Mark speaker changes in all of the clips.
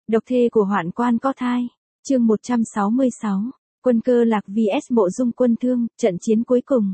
Speaker 1: Độc thê của Hoạn Quan có thai. Chương 166. Quân Cơ Lạc vs Mộ Dung Quân Thương, trận chiến cuối cùng.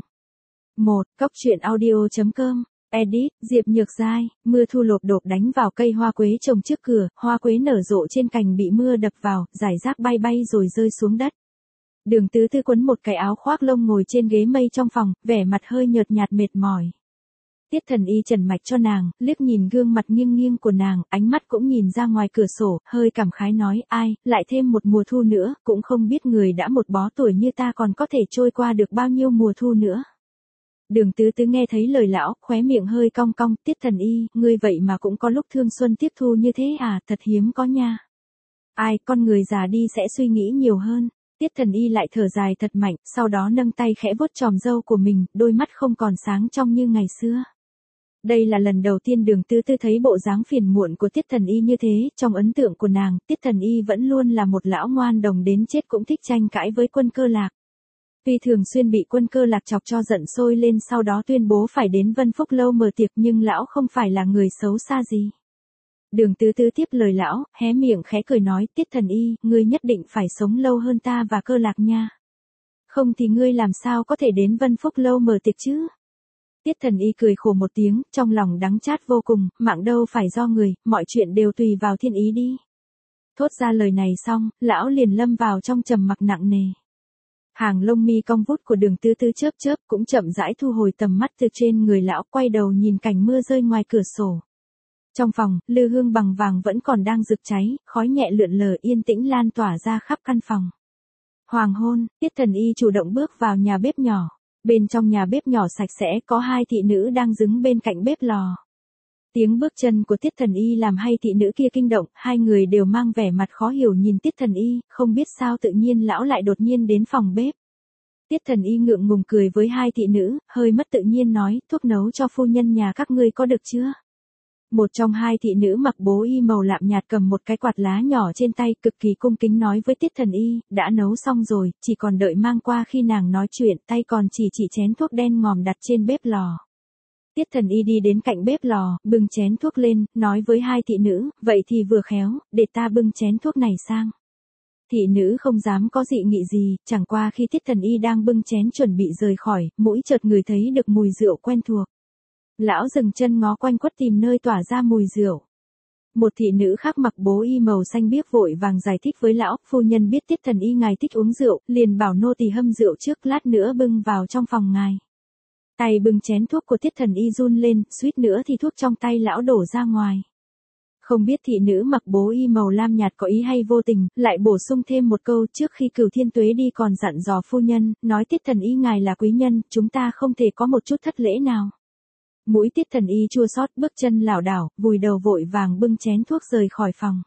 Speaker 1: 1. Cóc truyện audio.com. Edit, Diệp Nhược Giai. Mưa thu lộp đột đánh vào cây hoa quế trồng trước cửa, hoa quế nở rộ trên cành bị mưa đập vào, rải rác bay bay rồi rơi xuống đất. Đường Tứ Tư quấn một cái áo khoác lông ngồi trên ghế mây trong phòng, vẻ mặt hơi nhợt nhạt mệt mỏi. Tiết Thần Y trần mạch cho nàng, liếc nhìn gương mặt nghiêng nghiêng của nàng, ánh mắt cũng nhìn ra ngoài cửa sổ, hơi cảm khái nói, ai, lại thêm một mùa thu nữa, cũng không biết người đã một bó tuổi như ta còn có thể trôi qua được bao nhiêu mùa thu nữa. Đường Tứ Tứ nghe thấy lời lão, khóe miệng hơi cong cong, Tiết Thần Y, ngươi vậy mà cũng có lúc thương xuân tiếp thu như thế à, thật hiếm có nha. Ai, con người già đi sẽ suy nghĩ nhiều hơn. Tiết Thần Y lại thở dài thật mạnh, sau đó nâng tay khẽ vuốt chòm râu của mình, đôi mắt không còn sáng trong như ngày xưa. Đây là lần đầu tiên Đường Tứ Tư thấy bộ dáng phiền muộn của Tiết Thần Y như thế, trong ấn tượng của nàng, Tiết Thần Y vẫn luôn là một lão ngoan đồng đến chết cũng thích tranh cãi với Quân Cơ Lạc. Tuy thường xuyên bị Quân Cơ Lạc chọc cho giận sôi lên sau đó tuyên bố phải đến Vân Phúc Lâu mở tiệc nhưng lão không phải là người xấu xa gì. Đường Tứ Tứ tiếp lời lão, hé miệng khẽ cười nói, Tiết Thần Y, ngươi nhất định phải sống lâu hơn ta và Cơ Lạc nha. Không thì ngươi làm sao có thể đến Vân Phúc Lâu mở tiệc chứ? Tiết Thần Y cười khổ một tiếng, trong lòng đắng chát vô cùng, mạng đâu phải do người, mọi chuyện đều tùy vào thiên ý đi. Thốt ra lời này xong, lão liền lâm vào trong trầm mặc nặng nề. Hàng lông mi cong vút của Đường Tứ Tứ chớp chớp cũng chậm rãi thu hồi tầm mắt từ trên người lão, quay đầu nhìn cảnh mưa rơi ngoài cửa sổ. Trong phòng, lư hương bằng vàng vẫn còn đang rực cháy, khói nhẹ lượn lờ yên tĩnh lan tỏa ra khắp căn phòng. Hoàng hôn, Tiết Thần Y chủ động bước vào nhà bếp nhỏ. Bên trong nhà bếp nhỏ sạch sẽ có hai thị nữ đang đứng bên cạnh bếp lò. Tiếng bước chân của Tiết Thần Y làm hai thị nữ kia kinh động, hai người đều mang vẻ mặt khó hiểu nhìn Tiết Thần Y, không biết sao tự nhiên lão lại đột nhiên đến phòng bếp. Tiết Thần Y ngượng ngùng cười với hai thị nữ, hơi mất tự nhiên nói, thuốc nấu cho phu nhân nhà các ngươi có được chưa? Một trong hai thị nữ mặc bố y màu lạm nhạt cầm một cái quạt lá nhỏ trên tay, cực kỳ cung kính nói với Tiết Thần Y, đã nấu xong rồi, chỉ còn đợi mang qua. Khi nàng nói chuyện, tay còn chỉ chén thuốc đen ngòm đặt trên bếp lò. Tiết Thần Y đi đến cạnh bếp lò, bưng chén thuốc lên, nói với hai thị nữ, vậy thì vừa khéo, để ta bưng chén thuốc này sang. Thị nữ không dám có dị nghị gì, chẳng qua khi Tiết Thần Y đang bưng chén chuẩn bị rời khỏi, mũi chợt ngửi thấy được mùi rượu quen thuộc. Lão dừng chân ngó quanh quất tìm nơi tỏa ra mùi rượu. Một thị nữ khác mặc bố y màu xanh biếc vội vàng giải thích với lão, phu nhân biết Tiết Thần Y ngài thích uống rượu, liền bảo nô tỳ hâm rượu trước, lát nữa bưng vào trong phòng ngài. Tay bưng chén thuốc của Tiết Thần Y run lên, suýt nữa thì thuốc trong tay lão đổ ra ngoài. Không biết thị nữ mặc bố y màu lam nhạt có ý hay vô tình, lại bổ sung thêm một câu, trước khi Cửu Thiên Tuế đi còn dặn dò phu nhân, nói Tiết Thần Y ngài là quý nhân, chúng ta không thể có một chút thất lễ nào. Mũi Tiết Thần Y chua xót, bước chân lảo đảo, vùi đầu vội vàng bưng chén thuốc rời khỏi phòng.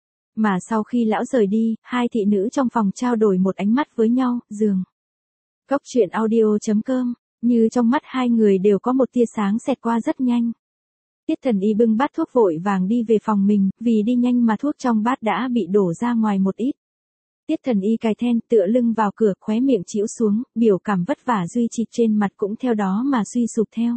Speaker 1: Mà sau khi lão rời đi, hai thị nữ trong phòng trao đổi một ánh mắt với nhau, giường. Cóc truyện audio.com. Như trong mắt hai người đều có một tia sáng xẹt qua rất nhanh. Tiết Thần Y bưng bát thuốc vội vàng đi về phòng mình, vì đi nhanh mà thuốc trong bát đã bị đổ ra ngoài một ít. Tiết Thần Y cài then, tựa lưng vào cửa, khóe miệng chĩu xuống, biểu cảm vất vả duy trì trên mặt cũng theo đó mà suy sụp theo.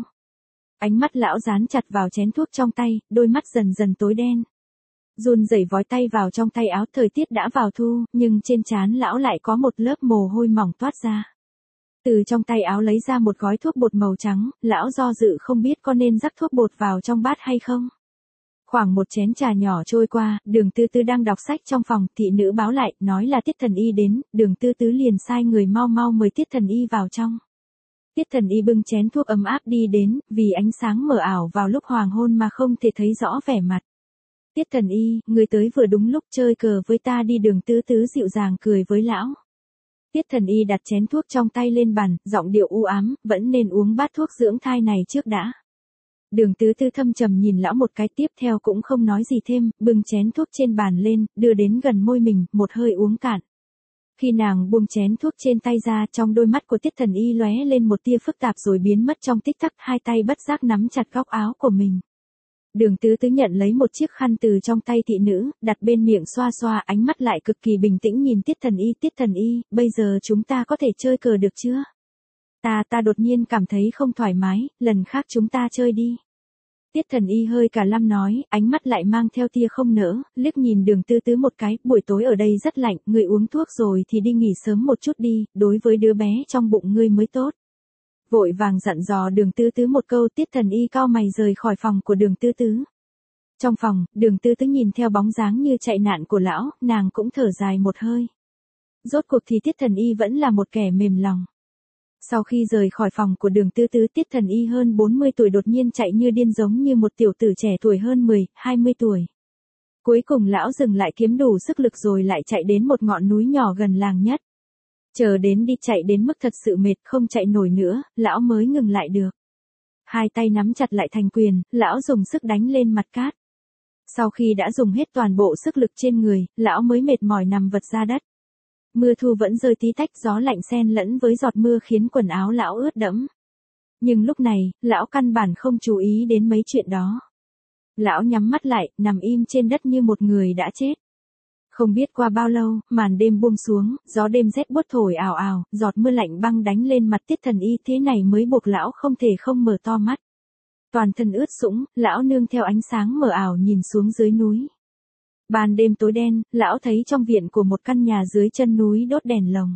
Speaker 1: Ánh mắt lão dán chặt vào chén thuốc trong tay, đôi mắt dần dần tối đen. Run rẩy vói tay vào trong tay áo, thời tiết đã vào thu, nhưng trên trán lão lại có một lớp mồ hôi mỏng toát ra. Từ trong tay áo lấy ra một gói thuốc bột màu trắng, lão do dự không biết có nên rắc thuốc bột vào trong bát hay không. Khoảng một chén trà nhỏ trôi qua, Đường Tứ Tứ đang đọc sách trong phòng, thị nữ báo lại, nói là Tiết Thần Y đến, Đường Tứ Tứ liền sai người mau mau mời Tiết Thần Y vào trong. Tiết Thần Y bưng chén thuốc ấm áp đi đến, vì ánh sáng mờ ảo vào lúc hoàng hôn mà không thể thấy rõ vẻ mặt. Tiết Thần Y, người tới vừa đúng lúc, chơi cờ với ta đi. Đường Tứ Tứ dịu dàng cười với lão. Tiết Thần Y đặt chén thuốc trong tay lên bàn, giọng điệu u ám, vẫn nên uống bát thuốc dưỡng thai này trước đã. Đường Tứ Tứ thâm trầm nhìn lão một cái, tiếp theo cũng không nói gì thêm, bưng chén thuốc trên bàn lên, đưa đến gần môi mình, một hơi uống cạn. Khi nàng buông chén thuốc trên tay ra, trong đôi mắt của Tiết Thần Y lóe lên một tia phức tạp rồi biến mất trong tích tắc, hai tay bất giác nắm chặt góc áo của mình. Đường Tứ Tứ nhận lấy một chiếc khăn từ trong tay thị nữ, đặt bên miệng xoa xoa, ánh mắt lại cực kỳ bình tĩnh nhìn Tiết Thần Y. Tiết Thần Y, bây giờ chúng ta có thể chơi cờ được chưa? Ta đột nhiên cảm thấy không thoải mái, lần khác chúng ta chơi đi. Tiết Thần Y hơi cả lâm nói, ánh mắt lại mang theo tia không nỡ, liếc nhìn Đường Tư Tứ một cái, buổi tối ở đây rất lạnh, ngươi uống thuốc rồi thì đi nghỉ sớm một chút đi, đối với đứa bé trong bụng ngươi mới tốt. Vội vàng dặn dò Đường Tư Tứ một câu, Tiết Thần Y cau mày rời khỏi phòng của Đường Tư Tứ. Trong phòng, Đường Tư Tứ nhìn theo bóng dáng như chạy nạn của lão, nàng cũng thở dài một hơi. Rốt cuộc thì Tiết Thần Y vẫn là một kẻ mềm lòng. Sau khi rời khỏi phòng của Đường Tư Tứ, Tiết Thần Y hơn 40 tuổi đột nhiên chạy như điên giống như một tiểu tử trẻ tuổi hơn 10, 20 tuổi. Cuối cùng lão dừng lại kiếm đủ sức lực rồi lại chạy đến một ngọn núi nhỏ gần làng nhất. Chờ đến đi chạy đến mức thật sự mệt không chạy nổi nữa, lão mới ngừng lại được. Hai tay nắm chặt lại thành quyền, lão dùng sức đánh lên mặt cát. Sau khi đã dùng hết toàn bộ sức lực trên người, lão mới mệt mỏi nằm vật ra đất. Mưa thu vẫn rơi tí tách, gió lạnh xen lẫn với giọt mưa khiến quần áo lão ướt đẫm. Nhưng lúc này, lão căn bản không chú ý đến mấy chuyện đó. Lão nhắm mắt lại, nằm im trên đất như một người đã chết. Không biết qua bao lâu, màn đêm buông xuống, gió đêm rét buốt thổi ào ào, giọt mưa lạnh băng đánh lên mặt Tiết Thần Y, thế này mới buộc lão không thể không mở to mắt. Toàn thân ướt sũng, lão nương theo ánh sáng mờ ảo nhìn xuống dưới núi. Ban đêm tối đen, lão thấy trong viện của một căn nhà dưới chân núi đốt đèn lồng.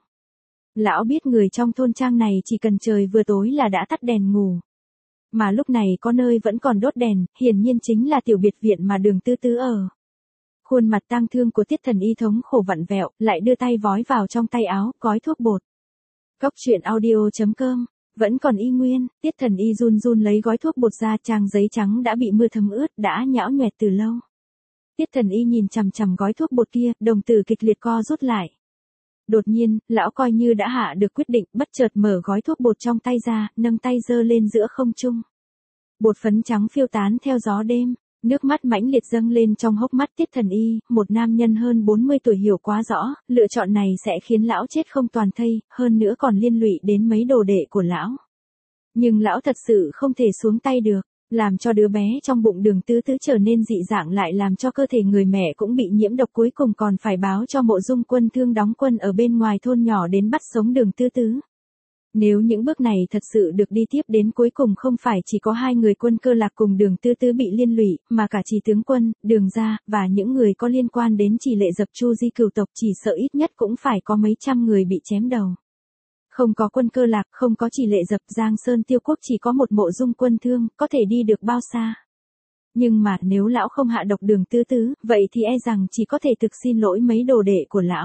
Speaker 1: Lão biết người trong thôn trang này chỉ cần trời vừa tối là đã tắt đèn ngủ. Mà lúc này có nơi vẫn còn đốt đèn, hiển nhiên chính là tiểu biệt viện mà Đường Tư Tứ ở. Khuôn mặt tang thương của Tiết Thần Y thống khổ vặn vẹo, lại đưa tay vói vào trong tay áo, gói thuốc bột. Cóc truyện audio.com, vẫn còn y nguyên, Tiết Thần Y run run lấy gói thuốc bột ra, trang giấy trắng đã bị mưa thấm ướt, đã nhão nhoẹt từ lâu. Tiết Thần Y nhìn chằm chằm gói thuốc bột kia, đồng tử kịch liệt co rút lại. Đột nhiên, lão coi như đã hạ được quyết định, bất chợt mở gói thuốc bột trong tay ra, nâng tay giơ lên giữa không trung. Bột phấn trắng phiêu tán theo gió đêm, nước mắt mãnh liệt dâng lên trong hốc mắt Tiết Thần Y, một nam nhân hơn 40 tuổi hiểu quá rõ, lựa chọn này sẽ khiến lão chết không toàn thây, hơn nữa còn liên lụy đến mấy đồ đệ của lão. Nhưng lão thật sự không thể xuống tay được. Làm cho đứa bé trong bụng Đường Tư Tứ trở nên dị dạng lại làm cho cơ thể người mẹ cũng bị nhiễm độc, cuối cùng còn phải báo cho Mộ Dung Quân Thương đóng quân ở bên ngoài thôn nhỏ đến bắt sống Đường Tư Tứ. Nếu những bước này thật sự được đi tiếp đến cuối cùng không phải chỉ có hai người Quân Cơ Lạc cùng Đường Tư Tứ bị liên lụy, mà cả Chỉ tướng quân, Đường gia, và những người có liên quan đến Chỉ Lệ Dập Chu Di cửu tộc, chỉ sợ ít nhất cũng phải có mấy trăm người bị chém đầu. Không có Quân Cơ Lạc, không có Chỉ Lệ Dập, Giang Sơn Tiêu Quốc chỉ có một Mộ Dung Quân Thương, có thể đi được bao xa. Nhưng mà nếu lão không hạ độc Đường Tư Tứ, vậy thì e rằng chỉ có thể thực xin lỗi mấy đồ đệ của lão.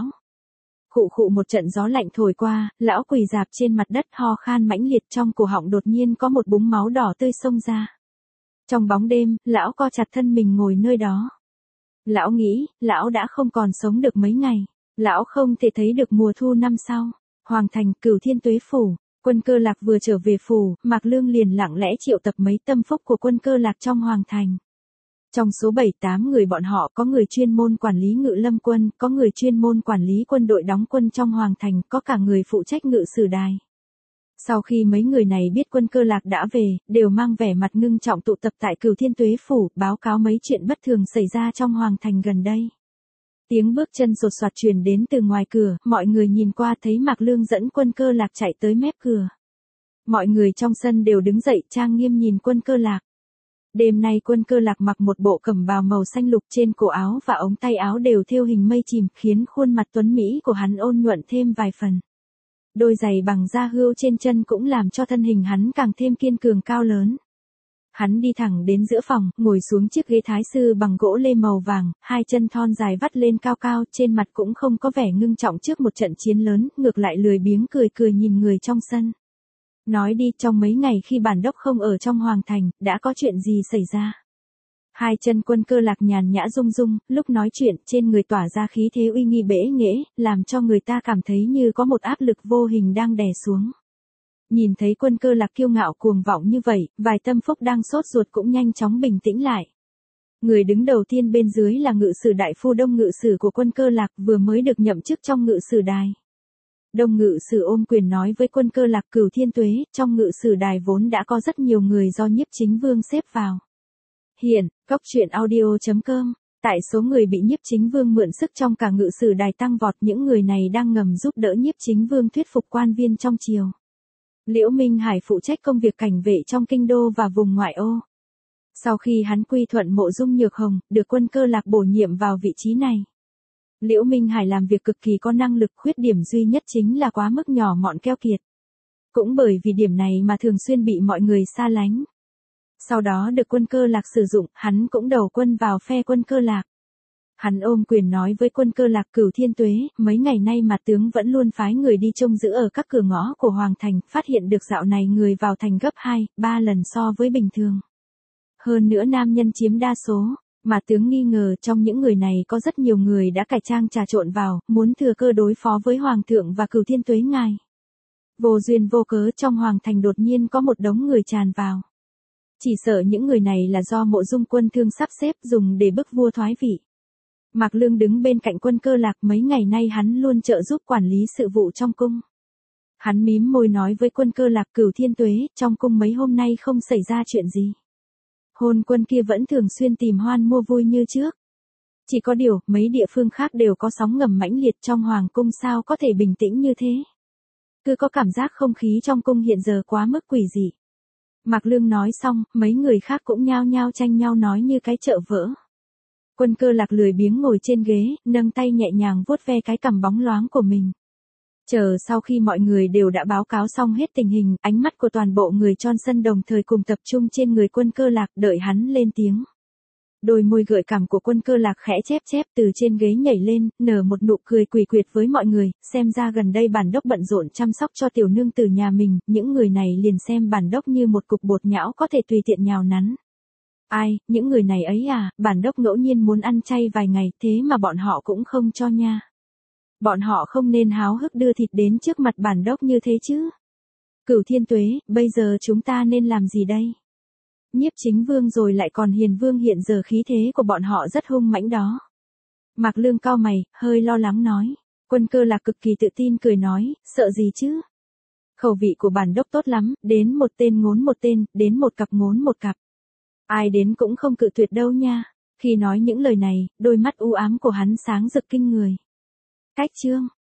Speaker 1: Khụ khụ một trận gió lạnh thổi qua, lão quỳ rạp trên mặt đất ho khan mãnh liệt, trong cổ họng đột nhiên có một búng máu đỏ tươi xông ra. Trong bóng đêm, lão co chặt thân mình ngồi nơi đó. Lão nghĩ, lão đã không còn sống được mấy ngày. Lão không thể thấy được mùa thu năm sau. Hoàng thành, Cửu Thiên Tuế phủ, Quân Cơ Lạc vừa trở về phủ, Mạc Lương liền lặng lẽ triệu tập mấy tâm phúc của Quân Cơ Lạc trong hoàng thành. Trong số 7-8 người bọn họ có người chuyên môn quản lý ngự lâm quân, có người chuyên môn quản lý quân đội đóng quân trong hoàng thành, có cả người phụ trách ngự sử đài. Sau khi mấy người này biết Quân Cơ Lạc đã về, đều mang vẻ mặt ngưng trọng tụ tập tại Cửu Thiên Tuế phủ, báo cáo mấy chuyện bất thường xảy ra trong hoàng thành gần đây. Tiếng bước chân sột soạt truyền đến từ ngoài cửa, mọi người nhìn qua thấy Mạc Lương dẫn Quân Cơ Lạc chạy tới mép cửa. Mọi người trong sân đều đứng dậy trang nghiêm nhìn Quân Cơ Lạc. Đêm nay Quân Cơ Lạc mặc một bộ cẩm bào màu xanh lục, trên cổ áo và ống tay áo đều thêu hình mây chìm, khiến khuôn mặt tuấn mỹ của hắn ôn nhuận thêm vài phần. Đôi giày bằng da hươu trên chân cũng làm cho thân hình hắn càng thêm kiên cường cao lớn. Hắn đi thẳng đến giữa phòng, ngồi xuống chiếc ghế thái sư bằng gỗ lê màu vàng, hai chân thon dài vắt lên cao cao, trên mặt cũng không có vẻ ngưng trọng trước một trận chiến lớn, ngược lại lười biếng cười cười nhìn người trong sân. Nói đi, trong mấy ngày khi bản đốc không ở trong hoàng thành, đã có chuyện gì xảy ra? Hai chân Quân Cơ Lạc nhàn nhã rung rung, lúc nói chuyện, trên người tỏa ra khí thế uy nghi bẽ nghễ, làm cho người ta cảm thấy như có một áp lực vô hình đang đè xuống. Nhìn thấy Quân Cơ Lạc kiêu ngạo cuồng vọng như vậy, vài tâm phúc đang sốt ruột cũng nhanh chóng bình tĩnh lại. Người đứng đầu tiên bên dưới là ngự sử đại phu Đông Ngự Sử của Quân Cơ Lạc, vừa mới được nhậm chức trong ngự sử đài. Đông Ngự Sử ôm quyền nói với Quân Cơ Lạc: Cửu Thiên Tuế, trong ngự sử đài vốn đã có rất nhiều người do Nhiếp Chính Vương xếp vào. Hiện, cóc truyện audio.com, tại số người bị Nhiếp Chính Vương mượn sức trong cả ngự sử đài tăng vọt, những người này đang ngầm giúp đỡ Nhiếp Chính Vương thuyết phục quan viên trong triều. Liễu Minh Hải phụ trách công việc cảnh vệ trong kinh đô và vùng ngoại ô. Sau khi hắn quy thuận Mộ Dung Nhược Hồng, được Quân Cơ Lạc bổ nhiệm vào vị trí này. Liễu Minh Hải làm việc cực kỳ có năng lực, khuyết điểm duy nhất chính là quá mức nhỏ mọn keo kiệt. Cũng bởi vì điểm này mà thường xuyên bị mọi người xa lánh. Sau đó được Quân Cơ Lạc sử dụng, hắn cũng đầu quân vào phe Quân Cơ Lạc. Hắn ôm quyền nói với Quân Cơ Lạc: Cửu Thiên Tuế, mấy ngày nay mặt tướng vẫn luôn phái người đi trông giữ ở các cửa ngõ của Hoàng Thành, phát hiện được dạo này người vào thành gấp 2, 3 lần so với bình thường. Hơn nữa nam nhân chiếm đa số, mà tướng nghi ngờ trong những người này có rất nhiều người đã cải trang trà trộn vào, muốn thừa cơ đối phó với Hoàng thượng và Cửu Thiên Tuế ngài. Vô duyên vô cớ trong Hoàng Thành đột nhiên có một đống người tràn vào. Chỉ sợ những người này là do Mộ Dung Quân Thương sắp xếp dùng để bức vua thoái vị. Mạc Lương đứng bên cạnh Quân Cơ Lạc, mấy ngày nay hắn luôn trợ giúp quản lý sự vụ trong cung. Hắn mím môi nói với Quân Cơ Lạc: Cửu Thiên Tuế, trong cung mấy hôm nay không xảy ra chuyện gì. Hôn quân kia vẫn thường xuyên tìm hoan mua vui như trước. Chỉ có điều, mấy địa phương khác đều có sóng ngầm mãnh liệt, trong hoàng cung sao có thể bình tĩnh như thế. Cứ có cảm giác không khí trong cung hiện giờ quá mức quỷ dị. Mạc Lương nói xong, mấy người khác cũng nhao nhao tranh nhau nói như cái chợ vỡ. Quân Cơ Lạc lười biếng ngồi trên ghế, nâng tay nhẹ nhàng vuốt ve cái cằm bóng loáng của mình. Chờ sau khi mọi người đều đã báo cáo xong hết tình hình, ánh mắt của toàn bộ người Trôn Sân đồng thời cùng tập trung trên người Quân Cơ Lạc, đợi hắn lên tiếng. Đôi môi gợi cảm của Quân Cơ Lạc khẽ chép chép, từ trên ghế nhảy lên, nở một nụ cười quỷ quyệt với mọi người, xem ra gần đây bản đốc bận rộn chăm sóc cho tiểu nương tử nhà mình, những người này liền xem bản đốc như một cục bột nhão có thể tùy tiện nhào nắn. Ai, những người này ấy à, bản đốc ngẫu nhiên muốn ăn chay vài ngày, thế mà bọn họ cũng không cho nha. Bọn họ không nên háo hức đưa thịt đến trước mặt bản đốc như thế chứ. Cửu Thiên Tuế, bây giờ chúng ta nên làm gì đây? Nhiếp Chính Vương rồi lại còn Hiền Vương, hiện giờ khí thế của bọn họ rất hung mãnh đó. Mạc Lương cau mày, hơi lo lắng nói. Quân Cơ Lạc cực kỳ tự tin cười nói, sợ gì chứ? Khẩu vị của bản đốc tốt lắm, đến một tên ngốn một tên, đến một cặp ngốn một cặp. Ai đến cũng không cự tuyệt đâu nha. Khi nói những lời này, đôi mắt u ám của hắn sáng rực kinh người. Cách chương